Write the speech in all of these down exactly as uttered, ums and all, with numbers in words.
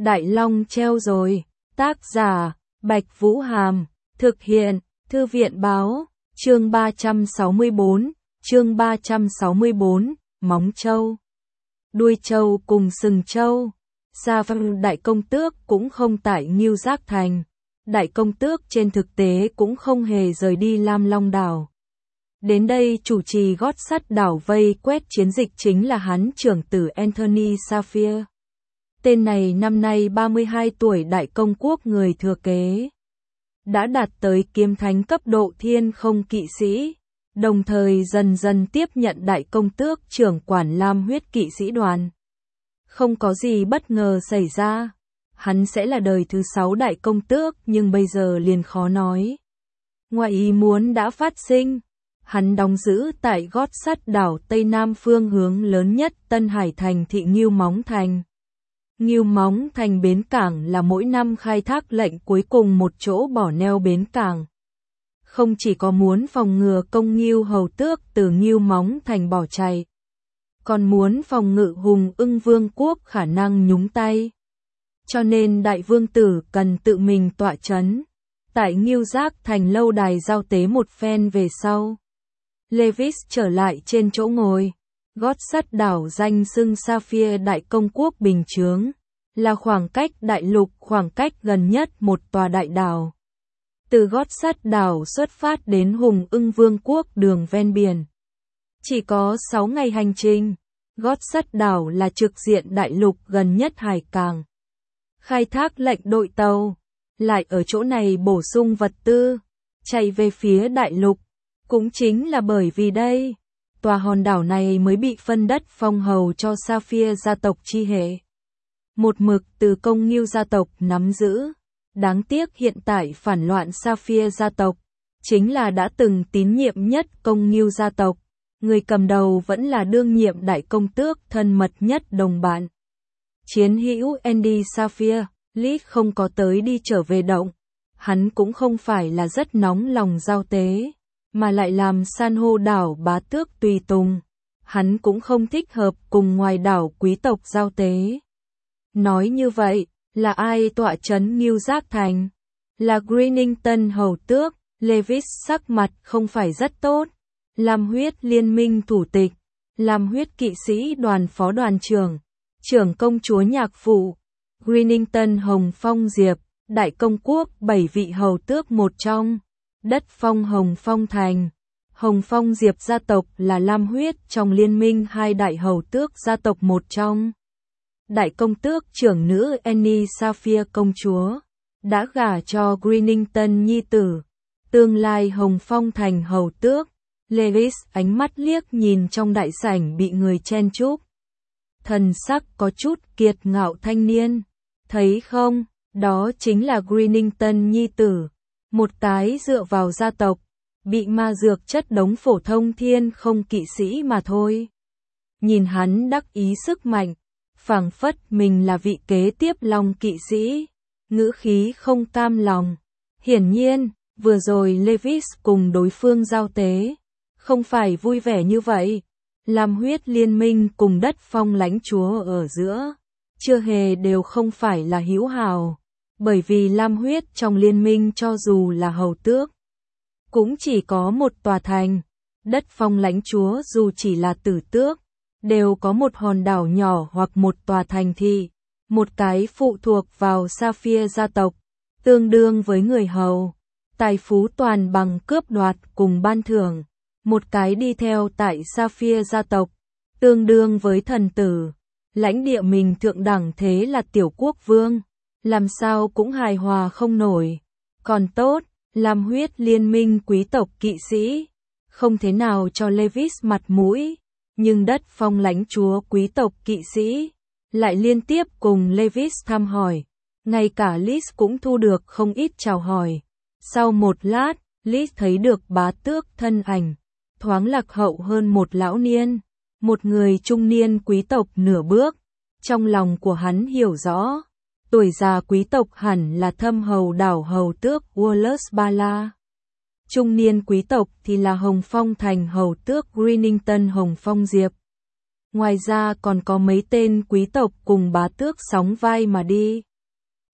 Đại Long treo rồi. Tác giả, Bạch Vũ Hàm. Thực hiện, Thư viện Báo. Chương ba trăm sáu mươi bốn. Chương ba trăm sáu mươi bốn. Móng trâu. Đuôi trâu cùng sừng trâu. Sa Văn Đại Công Tước cũng không tại Ngưu Giác Thành. Đại Công Tước trên thực tế cũng không hề rời đi Lam Long đảo. Đến đây chủ trì gót sắt đảo vây quét chiến dịch chính là hắn trưởng tử Anthony Sapphire. Tên này năm nay ba mươi hai tuổi, Đại Công Quốc người thừa kế. Đã đạt tới kiếm thánh cấp độ thiên không kỵ sĩ, đồng thời dần dần tiếp nhận Đại Công Tước trưởng quản Lam huyết kỵ sĩ đoàn. Không có gì bất ngờ xảy ra, hắn sẽ là đời thứ sáu Đại Công Tước, nhưng bây giờ liền khó nói. Ngoại ý muốn đã phát sinh, hắn đóng giữ tại gót sắt đảo Tây Nam phương hướng lớn nhất Tân Hải thành thị Ngưu Móng Thành. Ngưu Móng Thành bến cảng là mỗi năm khai thác lệnh cuối cùng một chỗ bỏ neo bến cảng. Không chỉ có muốn phòng ngừa công Ngưu hầu tước từ Ngưu Móng Thành bỏ chạy, còn muốn phòng ngự Hùng Ưng Vương quốc khả năng nhúng tay. Cho nên Đại Vương tử cần tự mình tọa chấn. Tại Ngưu Giác Thành lâu đài giao tế một phen về sau, Levis trở lại trên chỗ ngồi. Gót sắt đảo danh xưng Sapphire Đại Công Quốc bình chướng, là khoảng cách đại lục khoảng cách gần nhất một tòa đại đảo. Từ gót sắt đảo xuất phát đến Hùng Ưng Vương quốc đường ven biển, chỉ có sáu ngày hành trình. Gót sắt đảo là trực diện đại lục gần nhất hải cảng. Khai thác lệnh đội tàu, lại ở chỗ này bổ sung vật tư, chạy về phía đại lục. Cũng chính là bởi vì đây, tòa hòn đảo này mới bị phân đất phong hầu cho Sapphire gia tộc chi hệ. Một mực từ công Ngưu gia tộc nắm giữ. Đáng tiếc hiện tại phản loạn Sapphire gia tộc, chính là đã từng tín nhiệm nhất công Ngưu gia tộc. Người cầm đầu vẫn là đương nhiệm Đại Công Tước thân mật nhất đồng bạn. Chiến hữu Andy Sapphire, Liz không có tới đi trở về động. Hắn cũng không phải là rất nóng lòng giao tế, mà lại làm san hô đảo bá tước tùy tùng. Hắn cũng không thích hợp cùng ngoài đảo quý tộc giao tế. Nói như vậy, là ai tọa trấn Ngưu Giác Thành? Là Greenington hầu tước. Levis sắc mặt không phải rất tốt. Lam huyết liên minh thủ tịch, Lam huyết kỵ sĩ đoàn phó đoàn trưởng, trưởng công chúa nhạc phụ, Greenington Hồng Phong Diệp, Đại Công Quốc bảy vị hầu tước một trong. Đất phong Hồng Phong Thành. Hồng Phong Diệp gia tộc là Lam huyết trong liên minh hai đại hầu tước gia tộc một trong. Đại Công Tước trưởng nữ Annie Sapphire công chúa đã gả cho Greenington nhi tử, tương lai Hồng Phong Thành hầu tước. Levis ánh mắt liếc nhìn trong đại sảnh bị người chen chúc. Thần sắc có chút kiệt ngạo thanh niên. Thấy không, đó chính là Greenington nhi tử. Một cái dựa vào gia tộc, bị ma dược chất đống phổ thông thiên không kỵ sĩ mà thôi. Nhìn hắn đắc ý sức mạnh, phảng phất mình là vị kế tiếp Long kỵ sĩ, ngữ khí không cam lòng. Hiển nhiên, vừa rồi Levis cùng đối phương giao tế, không phải vui vẻ như vậy. Lam huyết liên minh cùng đất phong lãnh chúa ở giữa, chưa hề đều không phải là hữu hảo. Bởi vì Lam huyết trong liên minh cho dù là hầu tước, cũng chỉ có một tòa thành. Đất phong lãnh chúa dù chỉ là tử tước, đều có một hòn đảo nhỏ hoặc một tòa thành thị. Một cái phụ thuộc vào Sapphire gia tộc, tương đương với người hầu. Tài phú toàn bằng cướp đoạt cùng ban thưởng. Một cái đi theo tại Sapphire gia tộc, tương đương với thần tử. Lãnh địa mình thượng đẳng thế là tiểu quốc vương. Làm sao cũng hài hòa không nổi. Còn tốt, Lam huyết liên minh quý tộc kỵ sĩ, không thế nào cho Levis mặt mũi. Nhưng đất phong lãnh chúa quý tộc kỵ sĩ, lại liên tiếp cùng Levis thăm hỏi. Ngay cả Liz cũng thu được không ít chào hỏi. Sau một lát, Liz thấy được bá tước thân ảnh, thoáng lạc hậu hơn một lão niên. Một người trung niên quý tộc nửa bước. Trong lòng của hắn hiểu rõ, tuổi già quý tộc hẳn là thâm hầu đảo hầu tước Wallace Bala. Trung niên quý tộc thì là Hồng Phong Thành hầu tước Greenington Hồng Phong Diệp. Ngoài ra còn có mấy tên quý tộc cùng bá tước sóng vai mà đi.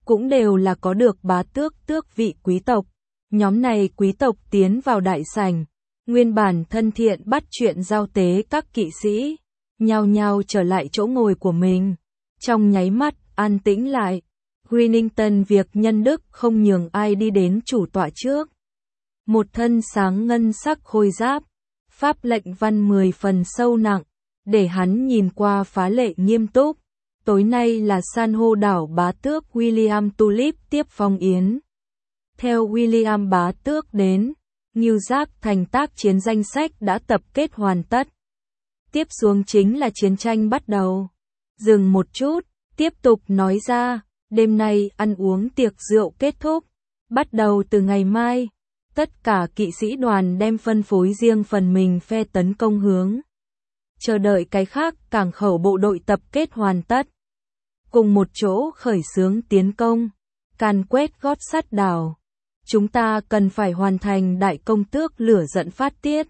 cũng đều là có được bá tước tước vị quý tộc. Nhóm này quý tộc tiến vào đại sảnh, nguyên bản thân thiện bắt chuyện giao tế các kỵ sĩ, nhao nhao trở lại chỗ ngồi của mình. Trong nháy mắt, an tĩnh lại. Greenington việc nhân đức không nhường ai đi đến chủ tọa trước. Một thân sáng ngân sắc khôi giáp, pháp lệnh văn mười phần sâu nặng, để hắn nhìn qua phá lệ nghiêm túc. Tối nay là san hô đảo bá tước William Tulip tiếp phong yến. Theo William bá tước đến, New York thành tác chiến danh sách đã tập kết hoàn tất. Tiếp xuống chính là chiến tranh bắt đầu. Dừng một chút, tiếp tục nói ra, đêm nay ăn uống tiệc rượu kết thúc. Bắt đầu từ ngày mai, tất cả kỵ sĩ đoàn đem phân phối riêng phần mình phe tấn công hướng. Chờ đợi cái khác cảng khẩu bộ đội tập kết hoàn tất. Cùng một chỗ khởi xướng tiến công, càn quét gót sắt đảo. Chúng ta cần phải hoàn thành đại công tước lửa giận phát tiết.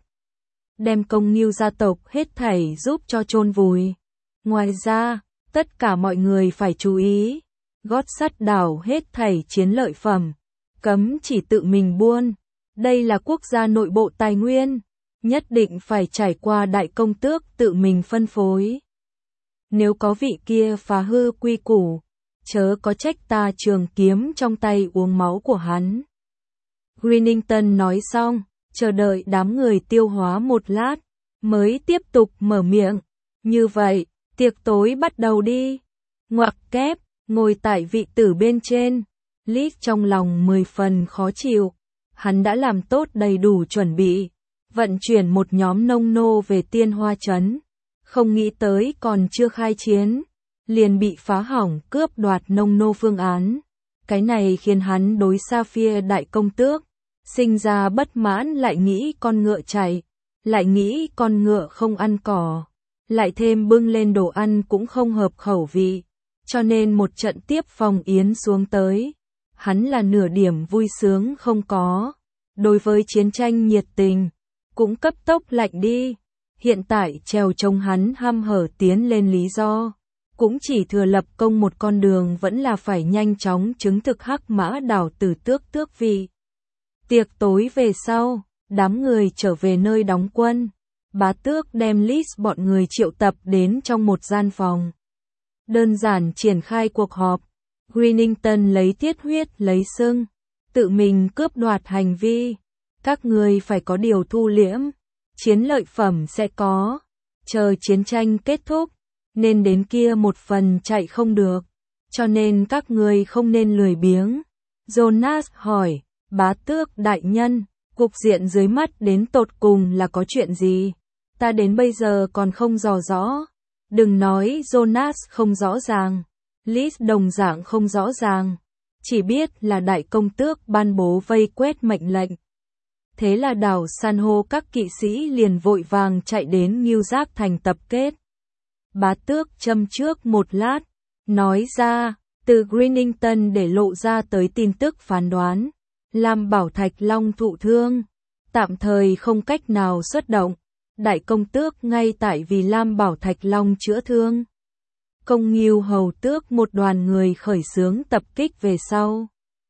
Đem công nghiêu gia tộc hết thảy giúp cho chôn vùi. Ngoài ra, tất cả mọi người phải chú ý. Gót sắt đảo hết thảy chiến lợi phẩm. Cấm chỉ tự mình buôn. Đây là quốc gia nội bộ tài nguyên. Nhất định phải trải qua đại công tước tự mình phân phối. Nếu có vị kia phá hư quy củ, chớ có trách ta trường kiếm trong tay uống máu của hắn. Greenington nói xong, chờ đợi đám người tiêu hóa một lát, mới tiếp tục mở miệng. Như vậy, tiệc tối bắt đầu đi. Ngoặc kép, ngồi tại vị tử bên trên. Liz trong lòng mười phần khó chịu. Hắn đã làm tốt đầy đủ chuẩn bị, vận chuyển một nhóm nông nô về Tiên Hoa Trấn. Không nghĩ tới còn chưa khai chiến, liền bị phá hỏng cướp đoạt nông nô phương án. Cái này khiến hắn đối Sapphire đại công tước sinh ra bất mãn, lại nghĩ con ngựa chạy, lại nghĩ con ngựa không ăn cỏ, lại thêm bưng lên đồ ăn cũng không hợp khẩu vị, cho nên một trận tiếp phong yến xuống tới, hắn là nửa điểm vui sướng không có. Đối với chiến tranh nhiệt tình, cũng cấp tốc lạnh đi. Hiện tại trèo trông hắn hăm hở tiến lên lý do, cũng chỉ thừa lập công một con đường, vẫn là phải nhanh chóng chứng thực hắc mã đảo tử tước tước vị. Tiệc tối về sau, đám người trở về nơi đóng quân. Bá tước đem Liz bọn người triệu tập đến trong một gian phòng. Đơn giản triển khai cuộc họp. Greenington lấy thiết huyết lấy sưng, tự mình cướp đoạt hành vi. Các người phải có điều thu liễm. Chiến lợi phẩm sẽ có. Chờ chiến tranh kết thúc, nên đến kia một phần chạy không được. Cho nên các người không nên lười biếng. Jonas hỏi, bá tước đại nhân, cục diện dưới mắt đến tột cùng là có chuyện gì? Ta đến bây giờ còn không dò rõ. Đừng nói Jonas không rõ ràng. Liz đồng dạng không rõ ràng. Chỉ biết là đại công tước ban bố vây quét mệnh lệnh. Thế là đảo san hô các kỵ sĩ liền vội vàng chạy đến New York thành tập kết. Bá tước châm trước một lát, nói ra, từ Greenington để lộ ra tới tin tức phán đoán. Lam Bảo Thạch Long thụ thương, tạm thời không cách nào xuất động. Đại công tước ngay tại vì Lam Bảo Thạch Long chữa thương. Công Nghiêu hầu tước một đoàn người khởi xướng tập kích về sau.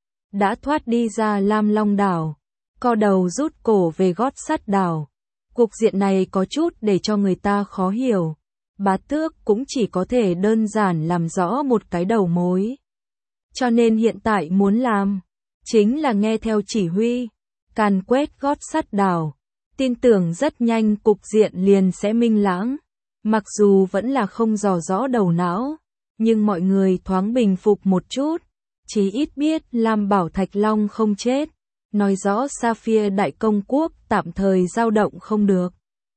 Đã thoát đi ra Lam Long đảo, co đầu rút cổ về gót sắt đảo. Cục diện này có chút để cho người ta khó hiểu. Bá tước cũng chỉ có thể đơn giản làm rõ một cái đầu mối. Cho nên hiện tại muốn làm, chính là nghe theo chỉ huy, càn quét gót sắt đảo. Tin tưởng rất nhanh cục diện liền sẽ minh lãng. Mặc dù vẫn là không dò rõ đầu não, nhưng mọi người thoáng bình phục một chút. Chí ít biết Lam Bảo Thạch Long không chết. Nói rõ Sapphire đại công quốc tạm thời dao động không được.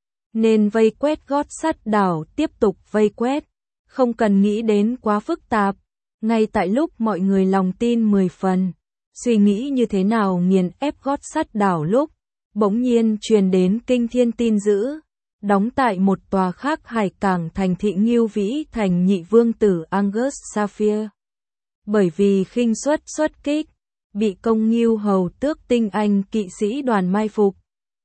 Nên vây quét gót sắt đảo tiếp tục vây quét. Không cần nghĩ đến quá phức tạp. Ngay tại lúc mọi người lòng tin mười phần, suy nghĩ như thế nào nghiền ép gót sắt đảo lúc, bỗng nhiên truyền đến kinh thiên tin dữ. Đóng tại một tòa khác hải cảng thành thị Ngưu Vĩ thành nhị vương tử Angus Sapphire. Bởi vì khinh suất xuất kích, bị công Nghiêu hầu tước tinh anh kỵ sĩ đoàn mai phục.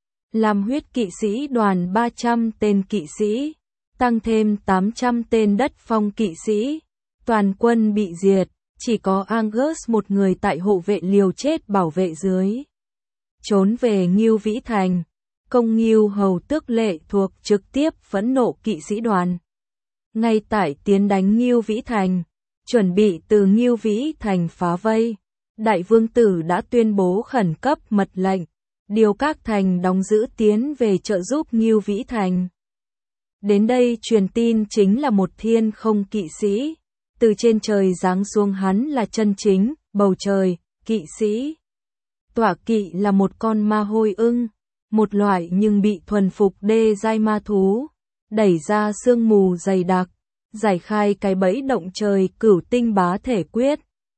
Làm huyết kỵ sĩ đoàn ba trăm tên kỵ sĩ, tăng thêm tám trăm tên đất phong kỵ sĩ. Toàn quân bị diệt, Chỉ có Angus một người tại hộ vệ liều chết bảo vệ dưới. Trốn về Ngưu Vĩ Thành, công Ngưu hầu tước lệ thuộc trực tiếp phẫn nộ kỵ sĩ đoàn. Ngay tại tiến đánh Ngưu Vĩ Thành, chuẩn bị từ Ngưu Vĩ Thành phá vây, Đại Vương Tử đã tuyên bố khẩn cấp mật lệnh, điều các thành đóng giữ tiến về trợ giúp Ngưu Vĩ Thành. Đến đây truyền tin chính là một thiên không kỵ sĩ, từ trên trời giáng xuống hắn là chân chính, bầu trời, kỵ sĩ. Tọa kỵ là một con ma hôi ưng, một loại nhưng bị thuần phục đê giai ma thú, đẩy ra sương mù dày đặc, giải khai cái bẫy động trời cửu tinh bá thể quyết,